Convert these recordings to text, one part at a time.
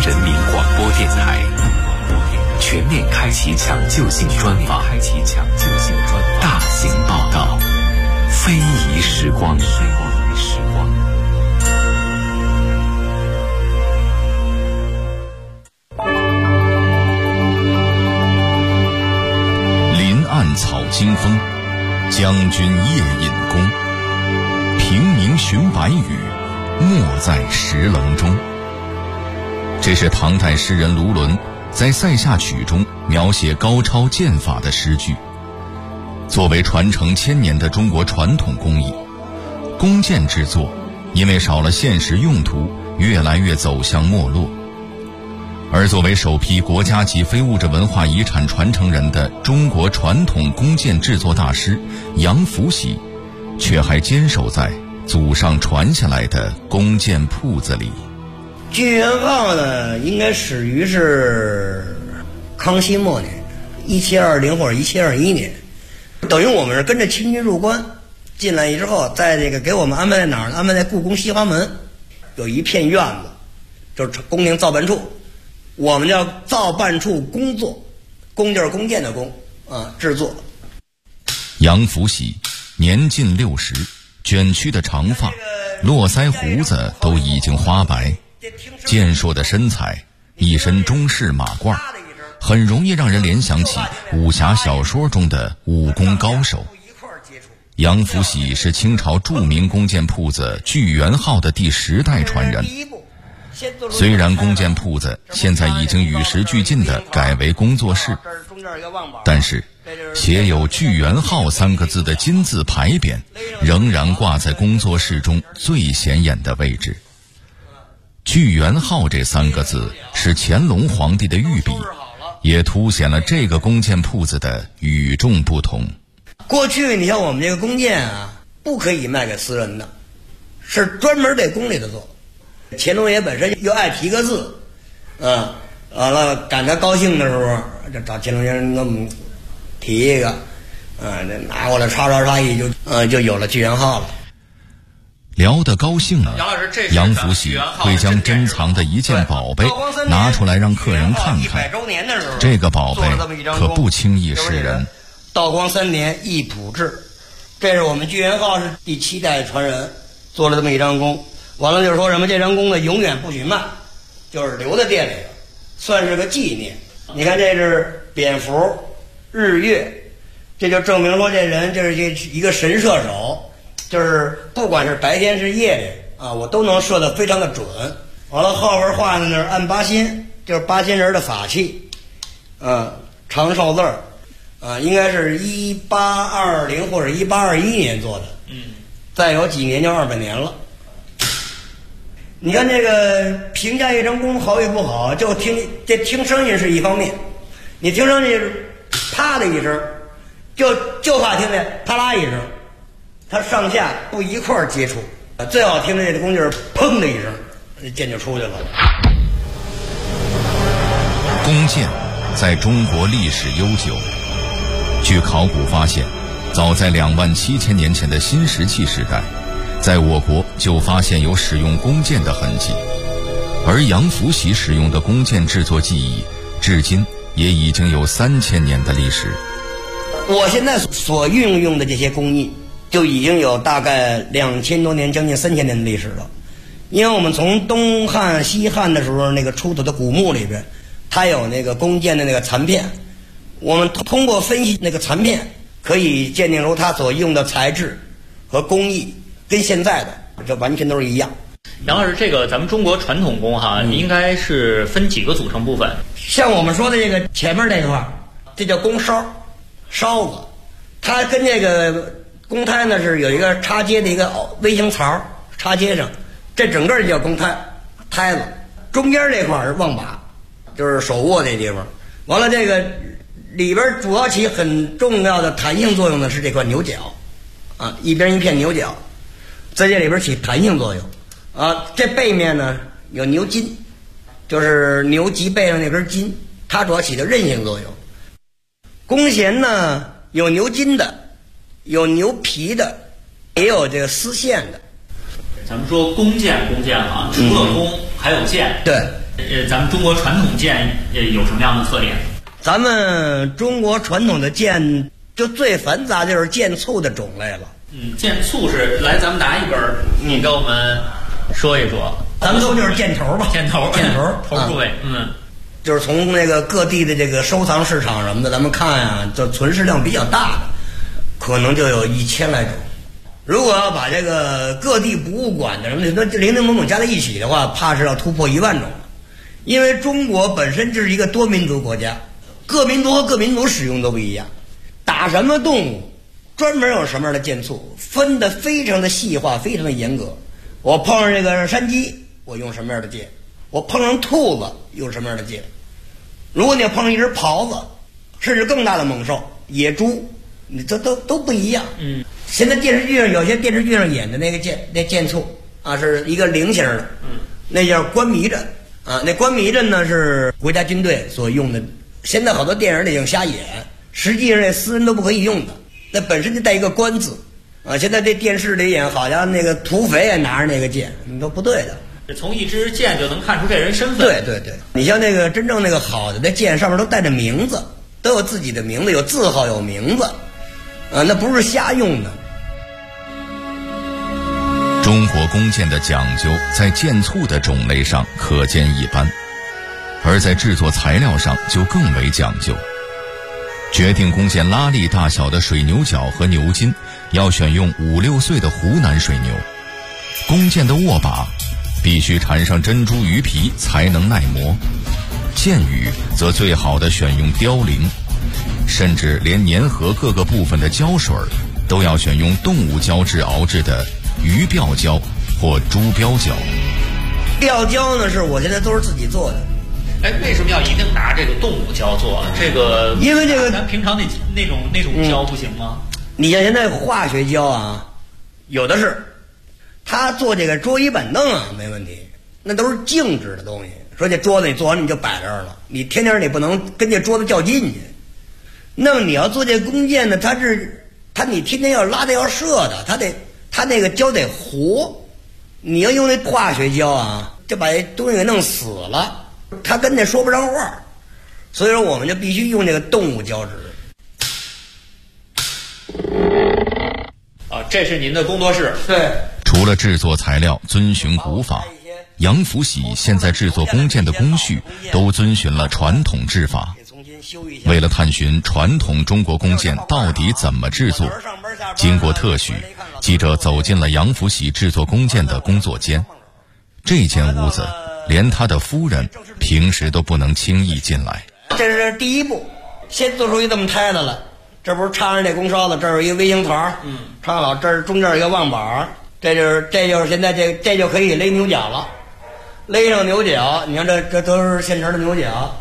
人民广播电台全面开启抢救性专访，大型报道，非遗时光。林暗草惊风，将军夜引弓。平明寻白羽，没在石棱中。这是唐代诗人卢纶在《塞下曲》中描写高超剑法的诗句。作为传承千年的中国传统工艺，弓箭制作因为少了现实用途，越来越走向没落。而作为首批国家级非物质文化遗产传承人的中国传统弓箭制作大师杨福喜，却还坚守在祖上传下来的弓箭铺子里。 聚元号呢，应该始于是康熙末年，1720或者1721年，等于我们是跟着清军入关进来之后，在这个给我们安排在哪儿呢？安排在故宫西华门有一片院子，就是宫廷造办处，我们叫造办处工作，弓就是弓箭的弓啊，制作。 杨福喜年近60，卷曲的长发，络腮胡子都已经花白，健硕的身材，一身中式马褂，很容易让人联想起武侠小说中的武功高手。杨福喜是清朝著名弓箭铺子聚元号的第10代传人。虽然弓箭铺子现在已经与时俱进地改为工作室，但是写有聚元号3个字的金字牌匾仍然挂在工作室中最显眼的位置。聚元号这3个字是乾隆皇帝的御笔，也凸显了这个弓箭铺子的与众不同。 过去你像我们这个弓箭啊，不可以卖给私人的，是专门给宫里头做。乾隆爷本身又爱提个字，完了赶他高兴的时候，就找乾隆先生给我们提一个，这拿过来刷一就有了聚元号了。 聊得高兴了，杨福喜会将珍藏的一件宝贝拿出来让客人看看。这个宝贝可不轻易示人。 道光3年易卜志，这是我们聚元号是第7代传人做了这么一张弓。完了就是说什么，这张弓呢永远不许卖，就是留在店里，算是个纪念。你看这是蝙蝠、日月，这就证明说这人这是一个神射手，就是不管是白天是夜里啊，我都能射得非常的准。完了后边画的那是按八仙，就是八仙人的法器，长寿字儿，应该是1820或者1821年做的，再有几年就200年了。你看这个评价一张弓好与不好，就听声音是一方面，你听声音啪的一声，就怕听见啪啦一声，它上下不一块儿接触。最好听的这个弓就是砰的一声，这箭就出去了。 弓箭在中国历史悠久，据考古发现，早在27000年前的新石器时代，在我国就发现有使用弓箭的痕迹，而杨福喜使用的弓箭制作技艺，至今也已经有3000年的历史。 我现在所运用的这些工艺，就已经有大概2000多年，将近3000年的历史了。因为我们从东汉、西汉的时候那个出土的古墓里边，它有那个弓箭的那个残片，我们通过分析那个残片，可以鉴定出它所用的材质和工艺跟现在的这完全都是一样。 杨老师，这个咱们中国传统弓应该是分几个组成部分？ 像我们说的这个前面这一块，这叫弓梢子，它跟这个弓胎呢是有一个插接的一个微型槽插接上，这整个就叫弓胎子。中间这块是望把，就是手握这地方。完了这个里边主要起很重要的弹性作用的是这块牛角一边一片牛角，在这里边起弹性作用这背面呢有牛筋，就是牛脊背上那根筋，它主要起的韧性作用。弓弦呢有牛筋的，有牛皮的，也有这个丝线的。 咱们说弓箭除了弓还有箭。 对， 咱们中国传统剑有什么样的特点？ 咱们中国传统的剑就最繁杂就是剑簇的种类了。 剑簇是来，咱们拿一根儿，你给我们说一说。 咱们说就是箭头吧， 箭头头部位， 就是从那个各地的这个收藏市场什么的，咱们看呀，就存世量比较大的，可能就有1000来种。如果要把这个各地博物馆的什么的零零总总加在一起的话，怕是要突破1万种了。因为中国本身就是一个多民族国家，各民族和各民族使用都不一样，打什么动物，专门有什么样的箭簇，分得非常的细化，非常的严格。我碰上这个山鸡，我用什么样的箭？我碰上兔子用什么样的箭？如果你要碰上一只狍子，甚至更大的猛兽野猪，你这都不一样。现在电视剧上有些电视剧上演的那个箭，那箭簇啊是一个菱形的，那叫关迷阵啊。那关迷阵呢是国家军队所用的，现在好多电影里用瞎演，实际上这私人都不可以用的，那本身就带一个关字啊。现在这电视里演好像那个土匪也拿着那个剑，你都不对的。 从一支箭就能看出这人身份。 对，你像那个真正那个好的那箭上面都带着名字，都有自己的名字，有字号，有名字啊，那不是瞎用的。 中国弓箭的讲究在箭簇的种类上可见一斑，而在制作材料上就更为讲究。决定弓箭拉力大小的水牛角和牛筋要选用5、6岁的湖南水牛，弓箭的握把必须缠上珍珠鱼皮才能耐磨，箭羽则最好的选用凋零，甚至连粘合各个部分的胶水都要选用动物胶质熬制的鱼鳔胶或猪鳔胶。 鳔胶呢是我现在都是自己做的。 为什么要一定拿这个动物胶做？这个因为这个咱平常那种胶不行吗？ 你像现在化学胶啊，有的是。他做这个桌椅板凳啊，没问题，那都是静止的东西。说这桌子你做完你就摆这儿了，你天天你不能跟这桌子较劲去。那么你要做这弓箭呢，你天天要拉的要射的，它那个胶得活。你要用那化学胶啊，就把这东西给弄死了，它跟那说不上话。所以说我们就必须用这个动物胶质。 这是您的工作室。 对。 除了制作材料遵循古法，杨福喜现在制作弓箭的工序都遵循了传统制法。为了探寻传统中国弓箭到底怎么制作，经过特许，记者走进了杨福喜制作弓箭的工作间。这间屋子连他的夫人平时都不能轻易进来。 这是第一步，先做出一这么胎子来，这不是插上这弓梢子，这儿有一个微型团，插好，这儿中间有一个望板，这就是现在这就可以勒牛角了。勒上牛角，你看这都是现成的牛角，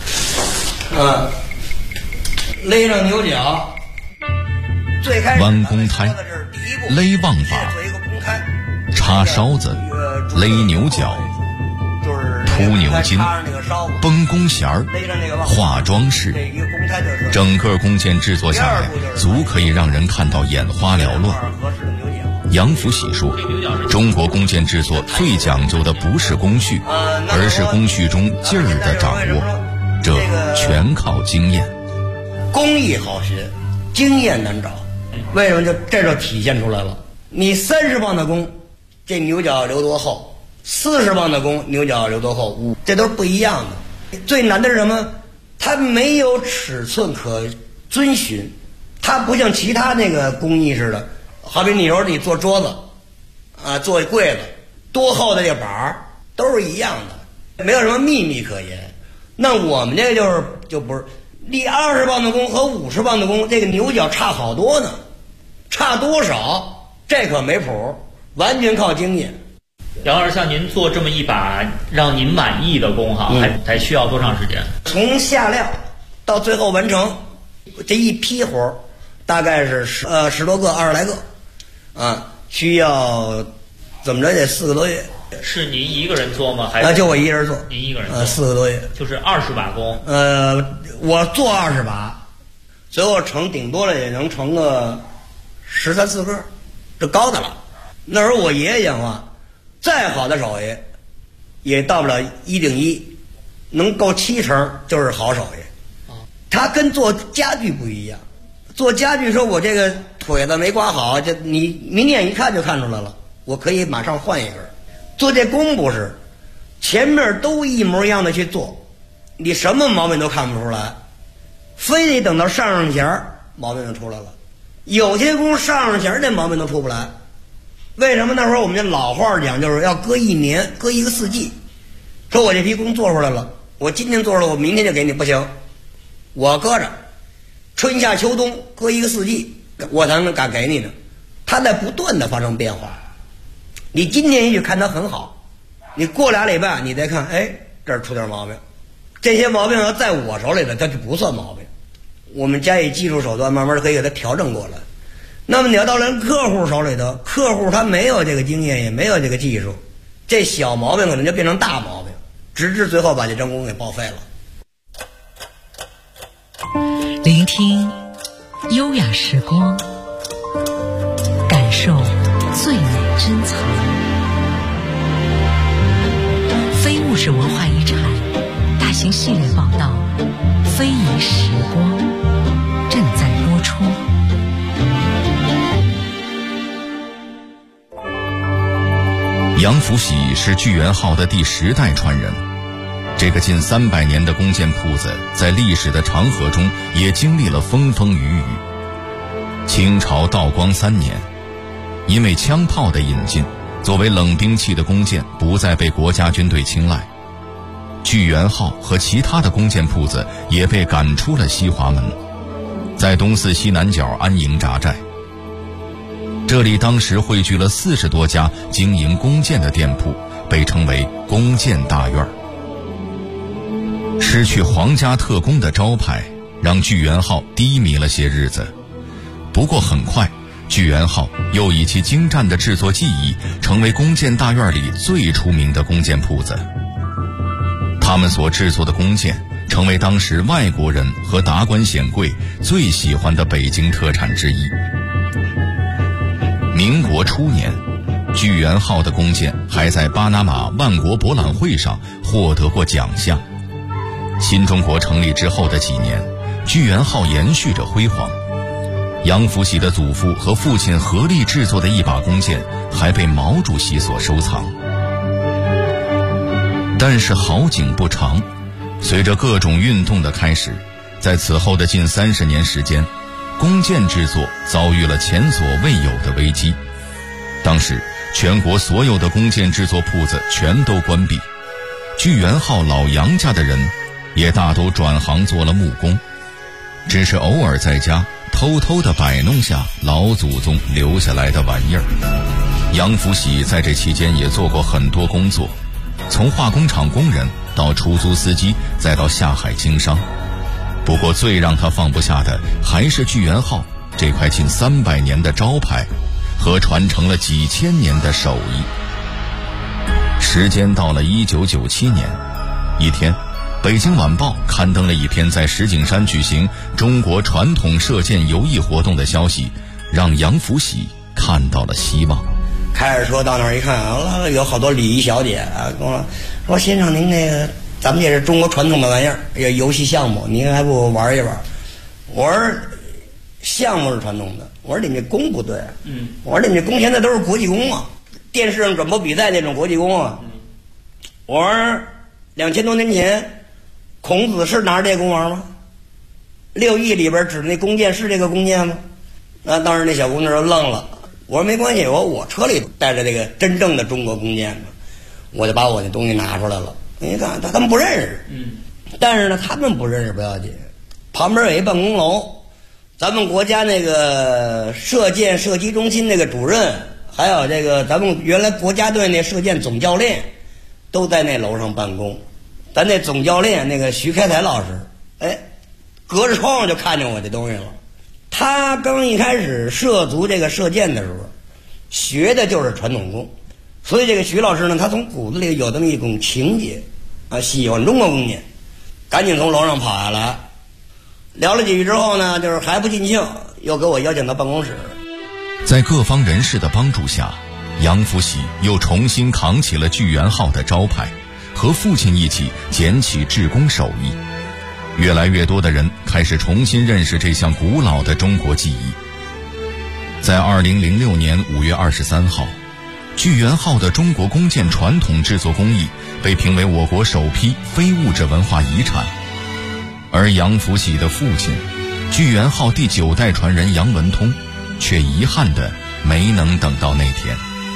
勒上牛角，最开始弯弓胎、勒望把、插梢子、勒牛角、铺牛筋、绷弓弦儿、画装饰，整个弓箭制作下来，足可以让人看到眼花缭乱。杨福喜说，中国弓箭制作最讲究的不是工序，而是工序中劲儿的掌握，这全靠经验。 工艺好学，经验难找。为什么这就体现出来了？你30磅的弓，这牛角留多厚；40磅的弓，牛角留多厚，这都是不一样的。最难的是什么？它没有尺寸可遵循，它不像其他那个工艺似的。好比你说你做桌子啊，做柜子，多厚的这板儿都是一样的，没有什么秘密可言。那我们这个就不是，立20磅的弓和50磅的弓，这个牛角差好多呢，差多少这可没谱，完全靠经验。 杨老师，像您做这么一把让您满意的弓哈，还需要多长时间？ 从下料到最后完成，这一批活大概是10多个，20来个。需要怎么着也4个多月。 是您一个人做吗？还是就我一人做。 您一个人做 4个多月， 就是20把弓。 我做20把，最后顶多了也能成个13、14个，这高的了。那时候我爷爷讲话，再好的手艺， 也到不了1:1，能够7成就是好手艺。他跟做家具不一样，做家具说我这个腿子没刮好，这你明眼一看就看出来了，我可以马上换一根。做这工不是，前面都一模一样的去做，你什么毛病都看不出来，非得等到上弦毛病就出来了。有些工上弦这毛病都出不来，为什么？那时候我们这老话讲就是要搁1年，搁一个4季。说我这批工做出来了，我今天做出来，我明天就给你，不行，我搁着春夏秋冬搁一个4季，我才能敢给你呢。它在不断的发生变化，你今天也许看它很好，你过2礼拜你再看，哎，这儿出点毛病，这些毛病要在我手里的它就不算毛病，我们加以技术手段慢慢可以给它调整过来。那么你要到了客户手里头，客户他没有这个经验，也没有这个技术，这小毛病可能就变成大毛病，直至最后把这张工给报废了。 聆听优雅时光，感受最美珍藏。非物质文化遗产大型系列报道《非遗时光》正在播出。 杨福喜是聚源号的第10代传人，这个近300年的弓箭铺子在历史的长河中也经历了风风雨雨。清朝道光3年，因为枪炮的引进，作为冷兵器的弓箭不再被国家军队青睐，聚源号和其他的弓箭铺子也被赶出了西华门，在东四西南角安营扎寨。这里当时汇聚了40多家经营弓箭的店铺，被称为弓箭大院。失去皇家特工的招牌，让聚源号低迷了些日子。不过很快，聚源号又以其精湛的制作技艺，成为弓箭大院里最出名的弓箭铺子。他们所制作的弓箭，成为当时外国人和达官显贵最喜欢的北京特产之一。民国初年，聚源号的弓箭还在巴拿马万国博览会上获得过奖项。新中国成立之后的几年，聚源号延续着辉煌。杨福喜的祖父和父亲合力制作的一把弓箭，还被毛主席所收藏。但是好景不长，随着各种运动的开始，在此后的近30年时间，弓箭制作遭遇了前所未有的危机。当时全国所有的弓箭制作铺子全都关闭，聚源号老杨家的人也大都转行做了木工，只是偶尔在家偷偷地摆弄下老祖宗留下来的玩意儿。杨福喜在这期间也做过很多工作，从化工厂工人到出租司机，再到下海经商。不过最让他放不下的还是聚源号这块近300年的招牌和传承了几千年的手艺。时间到了1997年，一天，北京晚报刊登了一篇在石景山举行中国传统射箭游艺活动的消息，让杨福喜看到了希望。 开着车到那儿一看啊，有好多礼仪小姐啊，跟我说先生您那个咱们这是中国传统的玩意儿，游戏项目，您还不玩一玩？我说项目是传统的，我说你们这弓不对，我说你们这弓现在都是国际弓啊，电视上转播比赛那种国际弓啊。我说2000多年前，孔子是拿着这弓玩吗？6艺里边指那弓箭是这个弓箭吗？那当时那小姑娘就愣了。我说没关系，我车里带着这个真正的中国弓箭呢，我就把我那东西拿出来了。你看他们不认识，但是呢他们不认识不要紧，旁边有一办公楼，咱们国家那个射箭射击中心那个主任，还有这个咱们原来国家队那射箭总教练，都在那楼上办公。咱那总教练那个徐开才老师，隔着窗户就看见我这东西了。他刚一开始涉足这个射箭的时候，学的就是传统弓，所以这个徐老师呢，他从骨子里有这么一种情结啊，喜欢中国弓箭，赶紧从楼上跑下来，聊了几句之后呢，就是还不尽兴，又给我邀请到办公室。 在各方人士的帮助下，杨福喜又重新扛起了聚源号的招牌， 和父亲一起捡起制工手艺。越来越多的人开始重新认识这项古老的中国技艺。在2006年5月23号，聚源号的中国弓箭传统制作工艺被评为我国首批非物质文化遗产。而杨福喜的父亲，聚源号第9代传人杨文通，却遗憾地没能等到那天。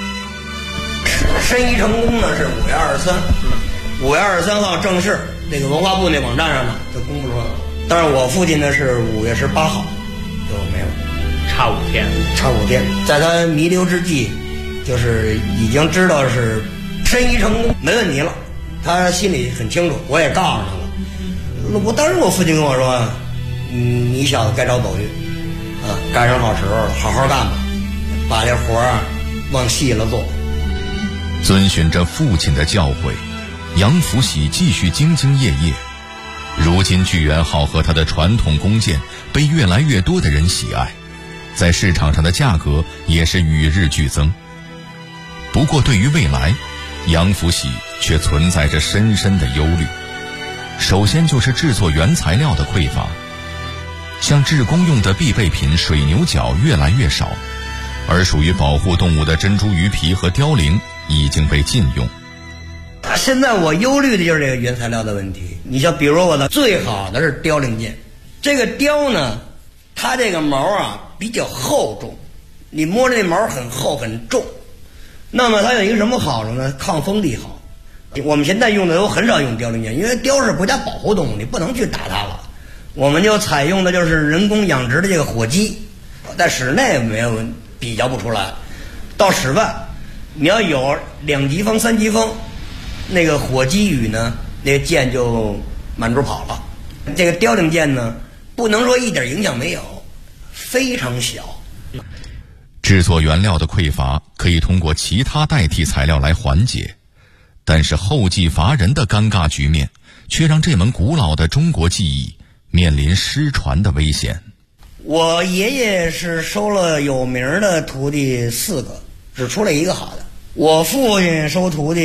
申遗成功呢是5月23，5月23号正式这个文化部那网站上呢就公布出来了。但是我父亲呢是5月18号就没了， 差5天。 在他弥留之际，就是已经知道是申遗成功没问题了，他心里很清楚，我也告诉他了。当时我父亲跟我说，你小子该找走去啊，赶上好时候了，好好干吧，把这活儿往细了做。 遵循着父亲的教诲，杨福喜继续兢兢业业。如今聚源号和他的传统弓箭被越来越多的人喜爱，在市场上的价格也是与日俱增。不过对于未来，杨福喜却存在着深深的忧虑。首先就是制作原材料的匮乏，像制弓用的必备品水牛角越来越少，而属于保护动物的珍珠鱼皮和凋零已经被禁用。 现在我忧虑的就是这个原材料的问题。你像比如我的最好的是凋零箭，这个雕呢，它这个毛啊比较厚重，你摸着那毛很厚很重。那么它有一个什么好处呢？抗风力好。我们现在用的都很少用凋零箭，因为雕是国家保护动物，你不能去打它了。我们就采用的就是人工养殖的这个火鸡，在室内没有比较不出来。到室外，你要有2级风、3级风，那个火鸡羽呢，那个箭就满处跑了。这个凋零箭呢，不能说一点影响没有，非常小。 制作原料的匮乏可以通过其他代替材料来缓解，但是后继乏人的尴尬局面却让这门古老的中国技艺面临失传的危险。 我爷爷是收了有名的徒弟4个，只出来1个好的。我父亲收徒弟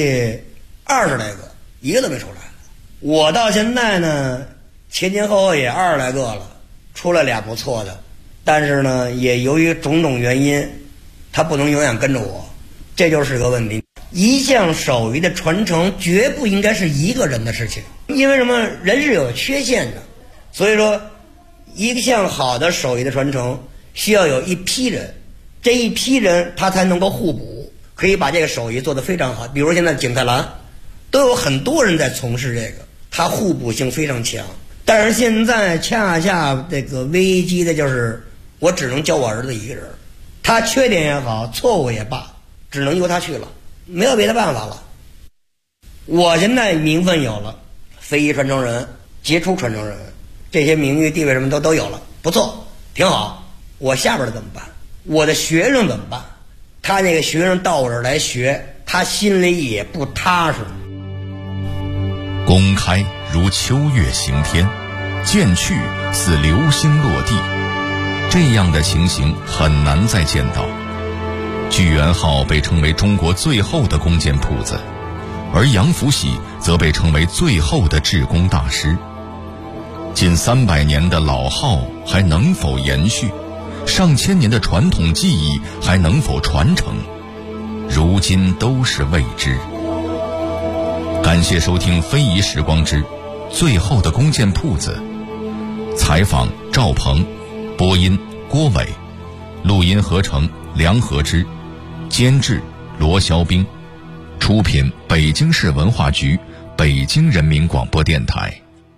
20来个，1个都没出来。我到现在呢，前后也20来个了，出来俩不错的，但是呢，也由于种种原因，他不能永远跟着我，这就是个问题。一项手艺的传承绝不应该是一个人的事情，因为什么？人是有缺陷的，所以说一项好的手艺的传承需要有一批人，这一批人他才能够互补，可以把这个手艺做得非常好。比如现在景泰蓝都有很多人在从事这个，它互补性非常强。但是现在恰恰这个危机的就是我只能教我儿子一个人，他缺点也好，错误也罢，只能由他去了，没有别的办法了。我现在名分有了，非遗传承人、杰出传承人，这些名誉地位什么都有了，不错，挺好。我下边的怎么办？我的学生怎么办？他那个学生到我这儿来学，他心里也不踏实。 公开如秋月行天，渐去似流星落地，这样的情形很难再见到。聚源号被称为中国最后的弓箭铺子，而杨福喜则被称为最后的制弓大师。近300年的老号还能否延续？上千年的传统技艺还能否传承？如今都是未知。感谢收听《非遗时光之最后的弓箭铺子》，采访赵鹏，播音郭伟，录音合成梁和之，监制罗肖兵，出品北京市文化局、北京人民广播电台。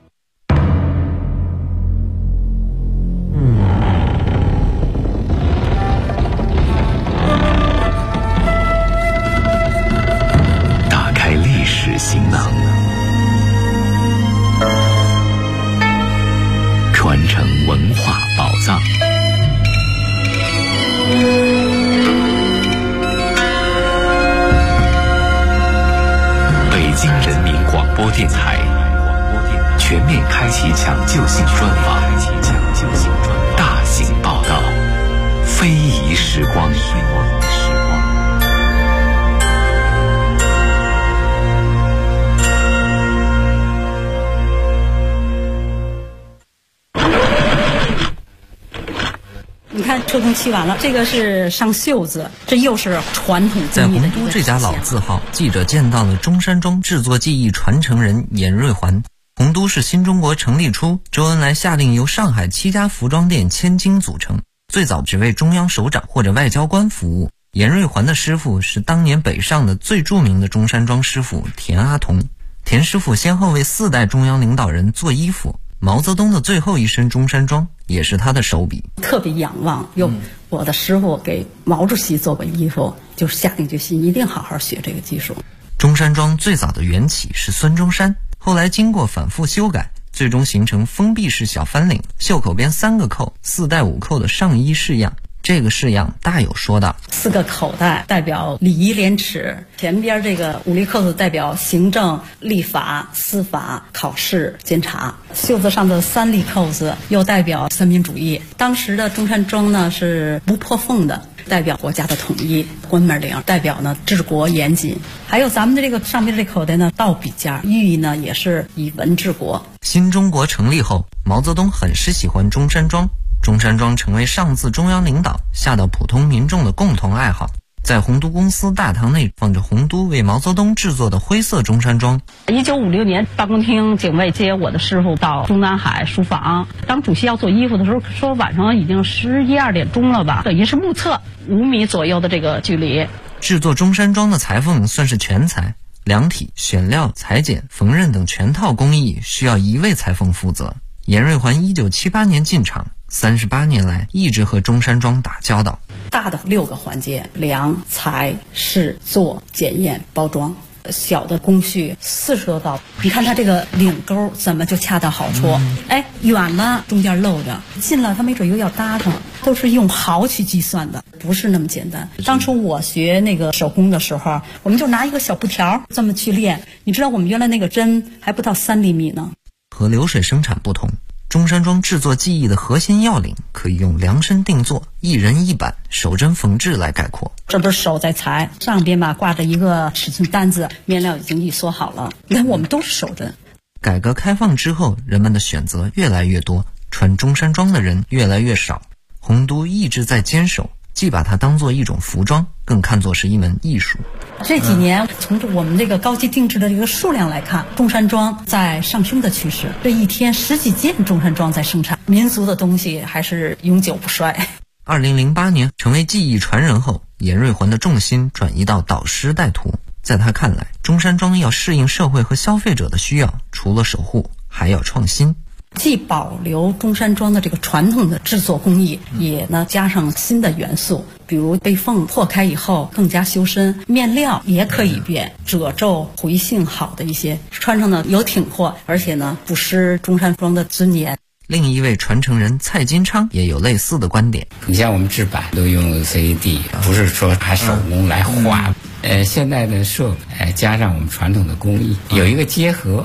打开历史行囊，传承文化宝藏。北京人民广播电台全面开启抢救性专访，大型报道，非遗时光。 你看车工漆完了，这个是上袖子，这又是传统在工艺的洪都这家老字号，记者见到了中山装制作技艺传承人严瑞环。洪都是新中国成立初，周恩来下令由上海7家服装店千金组成，最早只为中央首长或者外交官服务。严瑞环的师傅是当年北上的最著名的中山装师傅田阿童。田师傅先后为4代中央领导人做衣服，毛泽东的最后一身中山装也是他的手笔。 特别仰望，我的师傅给毛主席做过衣服，就下定决心一定好好学这个技术。 中山装最早的缘起是孙中山，后来经过反复修改，最终形成封闭式小翻领，袖口边3个扣，4带5扣的上衣式样。这个式样大有说道 ，4个口袋代表礼仪廉耻，前边这个5粒扣子代表行政、立法、司法、考试、监察，袖子上的3粒扣子又代表三民主义。当时的中山装呢是不破缝的，代表国家的统一；关门领代表呢治国严谨。还有咱们的这个上面这口袋呢倒笔尖，寓意呢也是以文治国。 新中国成立后，毛泽东很是喜欢中山装，中山装成为上自中央领导下到普通民众的共同爱好。在洪都公司大堂内放着洪都为毛泽东制作的灰色中山装。 1956年，办公厅警卫接我的师傅到中南海书房，当主席要做衣服的时候，说晚上已经11、12点钟了吧，等于是目测5米左右的这个距离。 制作中山装的裁缝算是全才，量体、选料、裁剪、缝纫等全套工艺需要1位裁缝负责。严瑞环1978年进场，38年来一直和中山装打交道。 大的6个环节：量、裁、试、做、检验、包装。小的工序40多道，你看它这个领钩怎么就恰到好处？远了中间漏着，近了它没准又要搭上，都是用毫去计算的，不是那么简单。当初我学那个手工的时候，我们就拿一个小布条这么去练，你知道我们原来那个针还不到3厘米呢。 和流水生产不同，中山装制作技艺的核心要领可以用量身定做、一人一板、手针缝制来概括。 这不是手在裁，上边吧挂着一个尺寸单子，面料已经一缩好了。你看我们都是手针。 改革开放之后，人们的选择越来越多，穿中山装的人越来越少。洪都一直在坚守，既把它当作一种服装，更看作是一门艺术。 这几年从我们这个高级定制的这个数量来看，中山装在上升的趋势。这一天10几件中山装在生产，民族的东西还是永久不衰。 2008年成为技艺传人后，严瑞环的重心转移到导师带徒。在他看来，中山装要适应社会和消费者的需要，除了守护，还要创新。 既保留中山装的这个传统的制作工艺，也呢加上新的元素，比如被缝破开以后更加修身，面料也可以变，褶皱回性好的一些，穿上呢有挺阔，而且呢不失中山装的尊严。 另一位传承人蔡金昌也有类似的观点。 你像我们制版都用 CAD， 不是说还手工来画。现在的设备加上我们传统的工艺，有一个结合。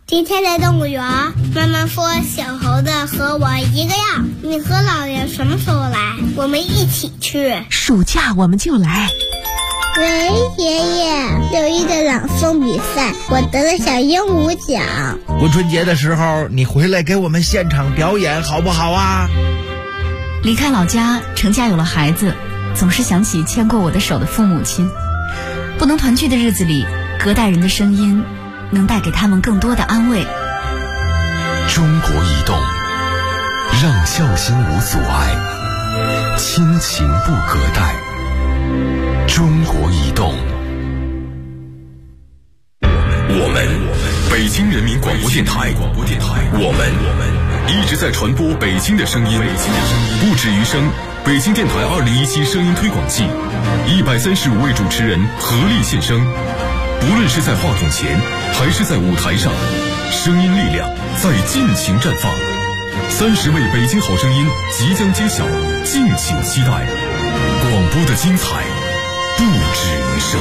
今天在动物园，妈妈说小猴子和我一个样。你和姥爷什么时候来？我们一起去。 暑假我们就来。 喂，爷爷，6·1的朗诵比赛，我得了小鹦鹉奖。 过春节的时候，你回来给我们现场表演好不好啊？ 离开老家，成家有了孩子，总是想起牵过我的手的父母亲。不能团聚的日子里，隔代人的声音能带给他们更多的安慰。 中国移动，让孝心无阻碍，亲情不隔代。中国移动。我们北京人民广播电台，我们一直在传播北京的声音，不止于声。北京电台2017声音推广季，135位主持人合力献声。不论是在话筒前，还是在舞台上，声音力量在尽情绽放。30位北京好声音即将揭晓，敬请期待。广播的精彩不止于声。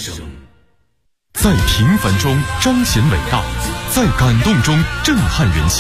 在平凡中彰显伟大，在感动中震撼人心。